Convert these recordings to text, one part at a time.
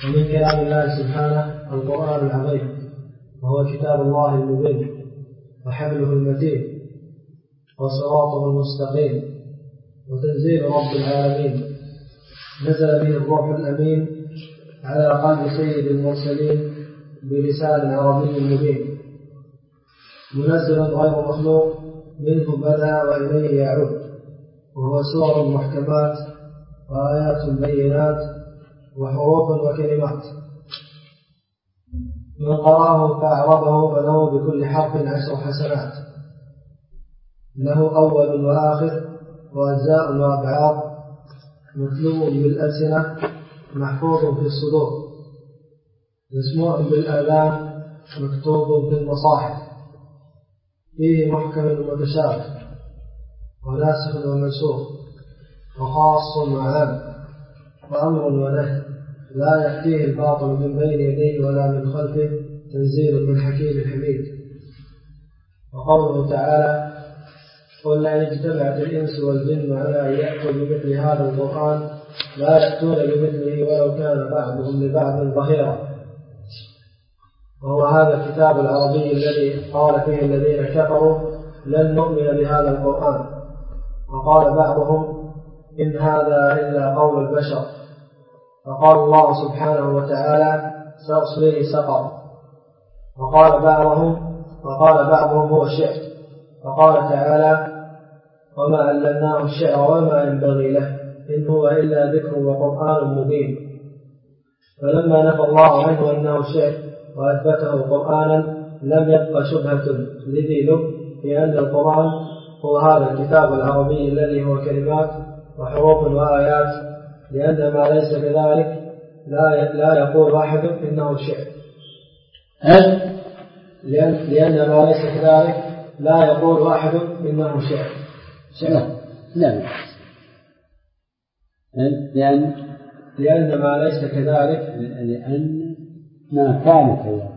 ومن كلام الله سبحانه القرآن العظيم، وهو كتاب الله المبين وحبله المتين وصراطه المستقيم وتنزيل رب العالمين، نزل به الروح الأمين على قلب سيد المرسلين بلسان عربي مبين، منزل غير مخلوق، منه بدأ وإليه يعود، وهو سور محكمات وآيات بينات وحروف وكلمات. من قرأه فأعربه فله بكل حرف 10 حسنات، له أول وآخر وأجزاء وأبعاد، متلو بالألسنة، محفوظ في الصدور، مسموع بالآذان، مكتوب في المصاحف، فيه محكم ومتشابه وناسخ ومنسوخ وخاص وعام وأمر ونهي، لا يأتيه الباطل من بين يديه ولا من خلفه، تنزيل من حكيم حميد. وقوله تعالى: قل لئن اجتمعت الإنس والجن على أن يأتوا بمثل هذا القرآن لا يأتون بمثله ولو كان بعضهم لبعض ظهيرا. وهو هذا الكتاب العربي الذي قال فيه الذين كفروا لن نؤمن بهذا القرآن، وقال بعضهم إن هذا إلا قول البشر، فقال الله سبحانه وتعالى سأصليه سقر. وقال بعضهم هو شعر، فقال تعالى: وما علمناه الشعر وما ينبغي له إن هو إلا ذكر وقرآن مبين. فلما نفى الله عنه أنه شعر وأثبته قرآنا لم يبق شبهة لذي لب في أن القرآن هو هذا الكتاب العربي الذي هو كلمات وحروف وآيات، لأن ما ليس كذلك لا يقول واحد إنه شعر. لأن ما ليس كذلك لا يقول واحد إنه شعر. لا. لأن ما ليس كذلك، لأن ما كان كذلك،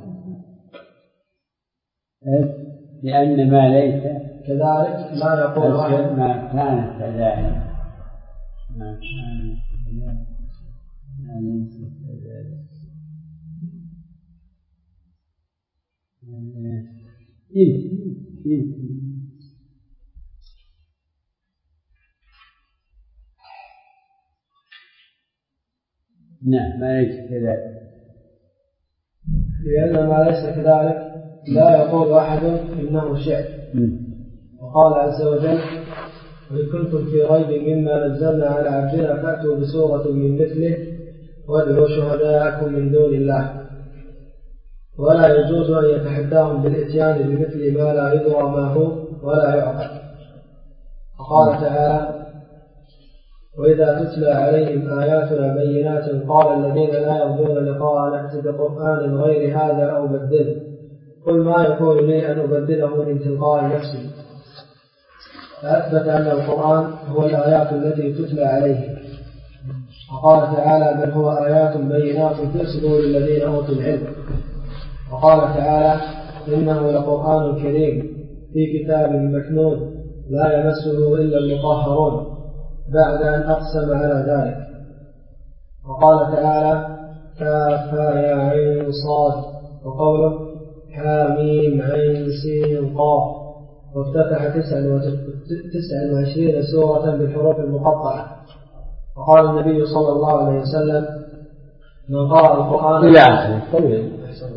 لأن ما ليس كذلك لا يقول واحد ما كان كذلك، ما كان كذلك، ما ليس كذلك. نعم، ما ليس كذلك. لأن ما ليس كذلك لا يقول واحد إنه شعر. وقال عز وجل: وإن كنتم في ريب مما نزلنا على عبدنا فأتوا بسورة من مثله وادعوا شهداءكم من دون الله. ولا يجوز أن يتحداهم بالإتيان بمثل ما لا يدرى ما هو ولا يعقل. وقال تعالى: وإذا تتلى عليهم آياتنا بينات قال الذين لا يرجون لقاء نأتي بقرآن غير هذا أو بدله، قل ما يكون لي أن أبدله من تلقاء نفسي. فأثبت أن القرآن هو الآيات التي تتلى عليهم. وقال تعالى: بل هو آيات بينات في صدور الذين أوتوا العلم. وقال تعالى: إنه لقرآن كريم في كتاب مكنون لا يمسه إلا المطهرون، بعد أن أقسم على ذلك. وقال تعالى: كافها يا عين صاد. وقوله: حاميم عين سين قاف. وافتتح 29 سورة بالحروف المقطعة. وقال النبي صلى الله عليه وسلم: من قرأ القرآن إلى آخره.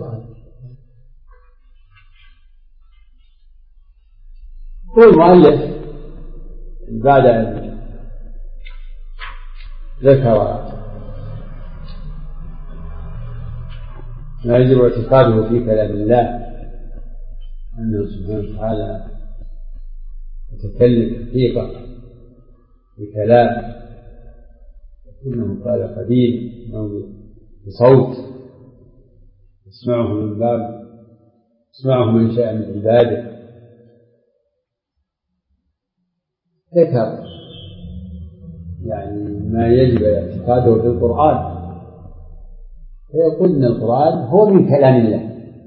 والمؤلف بعد أن ذكر ما يجب اعتقاده في كلام الله، أنه سبحانه وتعالى يتكلم حقيقة بكلام، إنه قال قديم أو بصوت يسمعه من باب يسمعه من شاء من عباده. ذكر يعني ما يجب اعتقاده في القرآن، فيقول إن القرآن هو من كلام الله،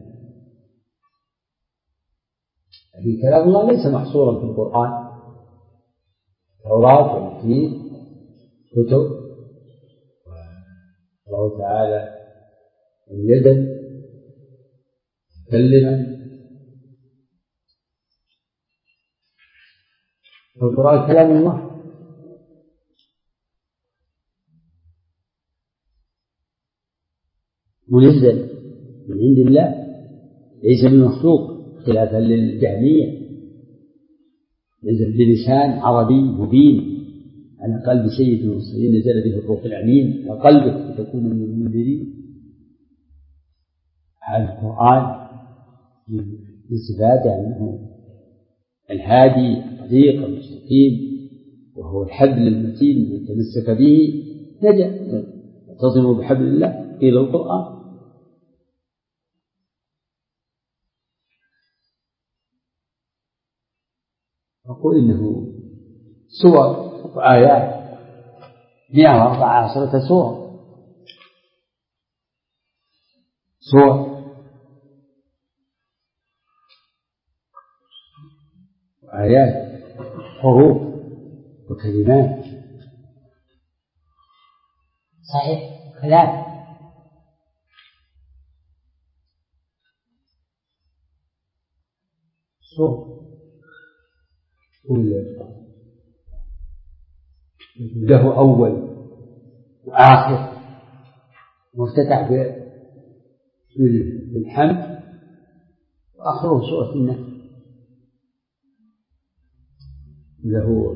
لكن كلام الله ليس محصورا في القرآن. التوراة والإنجيل كتب، والله تعالى يدا متكلما. القرآن كلام الله، منزل من عند الله ليس من مخلوق، خلافا للجهمية. نزل بلسان عربي مبين على قلب سيد المرسلين، نزل به الروح الأمين على قلبك لتكون من المنذرين. هذا القرآن من صفاته أنه الهادي الطريق المستقيم، وهو الحبل المتين من تمسك به نجا. اعتصموا بحبل الله قيل القرآن. أقول إنه سور وآيات 114 سور وآيات، حروف وكلمات، صحيح كلام. سور له أول وآخر، مفتتح بالحمد، وآخره سورة النحل. له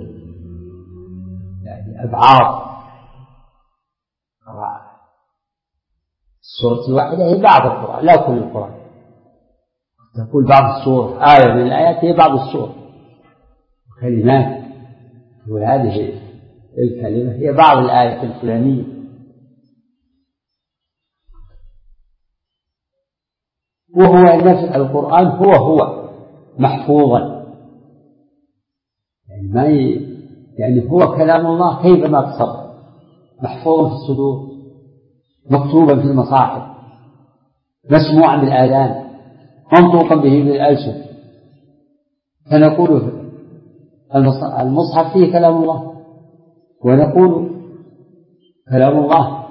يعني أبعاد قراءة. السورة الواحدة هي بعض القرآن لا كل القرآن. تقول بعض السور آية من الآيات هي بعض السور كلمات، وهذه الكلمة هي بعض الآية الفلانية. وهو نفس القرآن هو محفوظا، يعني هو كلام الله كيفما تصرف، محفوظا في الصدور، مكتوبا في المصاحف، مسموعا بالآذان، منطوقا به بالألسن. فنقول المصحف فيه كلام الله، ونقول كلام الله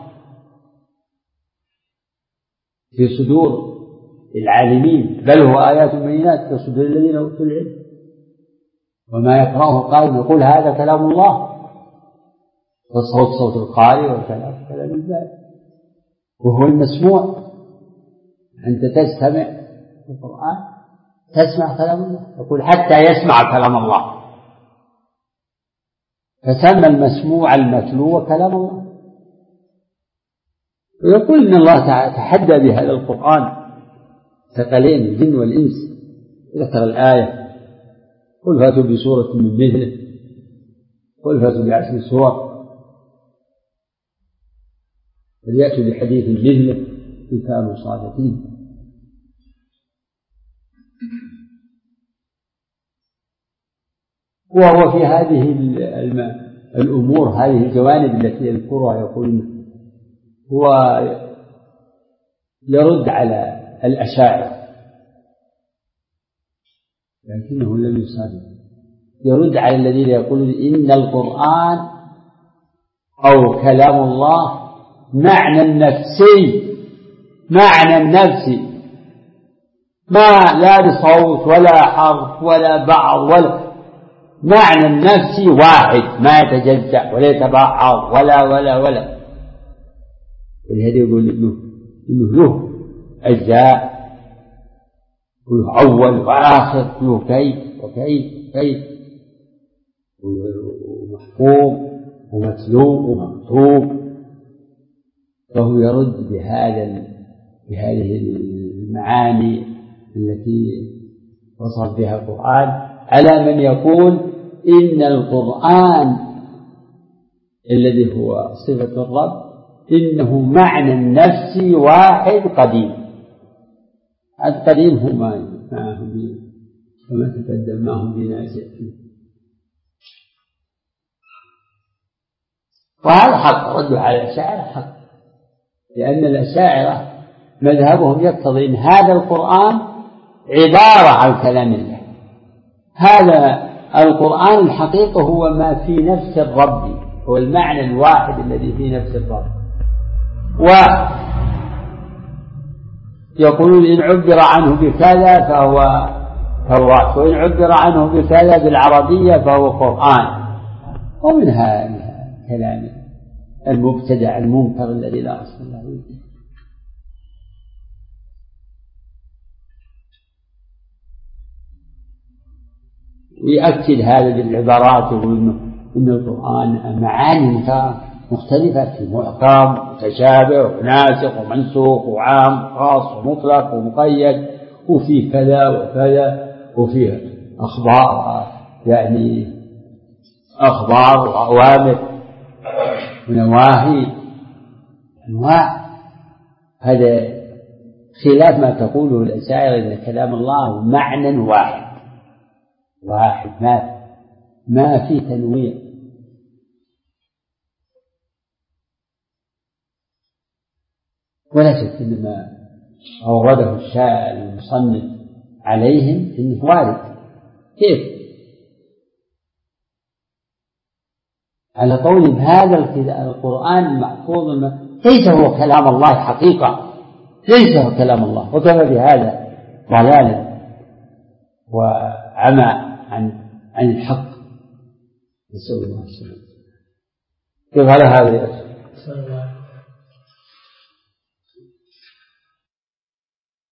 في صدور العالمين، بل هو آيات بينات في صدور الذين أوتوا العلم. وما يقرأه قائل يقول هذا كلام الله، والصوت صوت القارئ والكلام كلام الله، وهو المسموع. أنت تستمع في القرآن تسمع كلام الله، يقول حتى يسمع كلام الله، فسمى المسموع المتلو كلام الله. ويقول إن الله تحدى بهذا القرآن ثقلين الجن والإنس. ذكر الآية قل فاتوا بسورة من مثله، قل فاتوا ب10 سور، فليأتوا بحديث مثله إن كانوا صادقين. وهو في هذه الأمور، هذه الجوانب التي يذكرها، يقول هو يرد على الأشاعرة، لكنه لم يصادق. يرد على الذين يقولون إن القرآن أو كلام الله معنى النفسي، ما لا بصوت ولا حرف ولا بعض، ولا معنى النفسي واحد، ما يتجزأ ولا يتبعض ولا. ولهذا يقول إنه له أجزاء، له أول وآخر، له كيف ومحفوظ ومتلو ومكتوب. فهو يرد بهذه المعاني التي وصف بها القرآن على من يقول إن القرآن الذي هو صفة الرب إنه معنى النفسي واحد قديم. القديم هو معهم وما تقدم معهم بناس يأتي. وهذا حق، ردوا على الأشاعرة حق، لأن الأشاعرة مذهبهم يقتضي أن هذا القرآن عبارة عن كلام الله. هذا القرآن الحقيقة هو ما في نفس الرب، هو المعنى الواحد الذي في نفس الرب. يقولون إن عبر عنه بكذا فهو توراة، وإن عبر عنه بكذا بالعربية فهو قرآن. ومنها كلام المبتدع المنكر الذي لا أصل له. ويأكد هذا بالعبارات، يقول إن القرآن معاني مختلفة، في محكم متشابه وناسخ ومنسوخ وعام خاص ومطلق ومقيد، وفي كذا وكذا، وفيه أخبار يعني أخبار وأوامر ونواهي أنواع. هذا خلاف ما تقوله الأشاعرة إن كلام الله معنى واحد ما في تنويع. ولا شك إن ما أورده الشاعر المصنف عليهم إنه وارد. كيف؟ على قول هذا القرآن المحفوظ ليس هو كلام الله حقيقة، ليس هو كلام الله، وكفى بهذا ضلالا وعمى عن الحق. نسأل الله السلامة. كيف على هذا يا أخي؟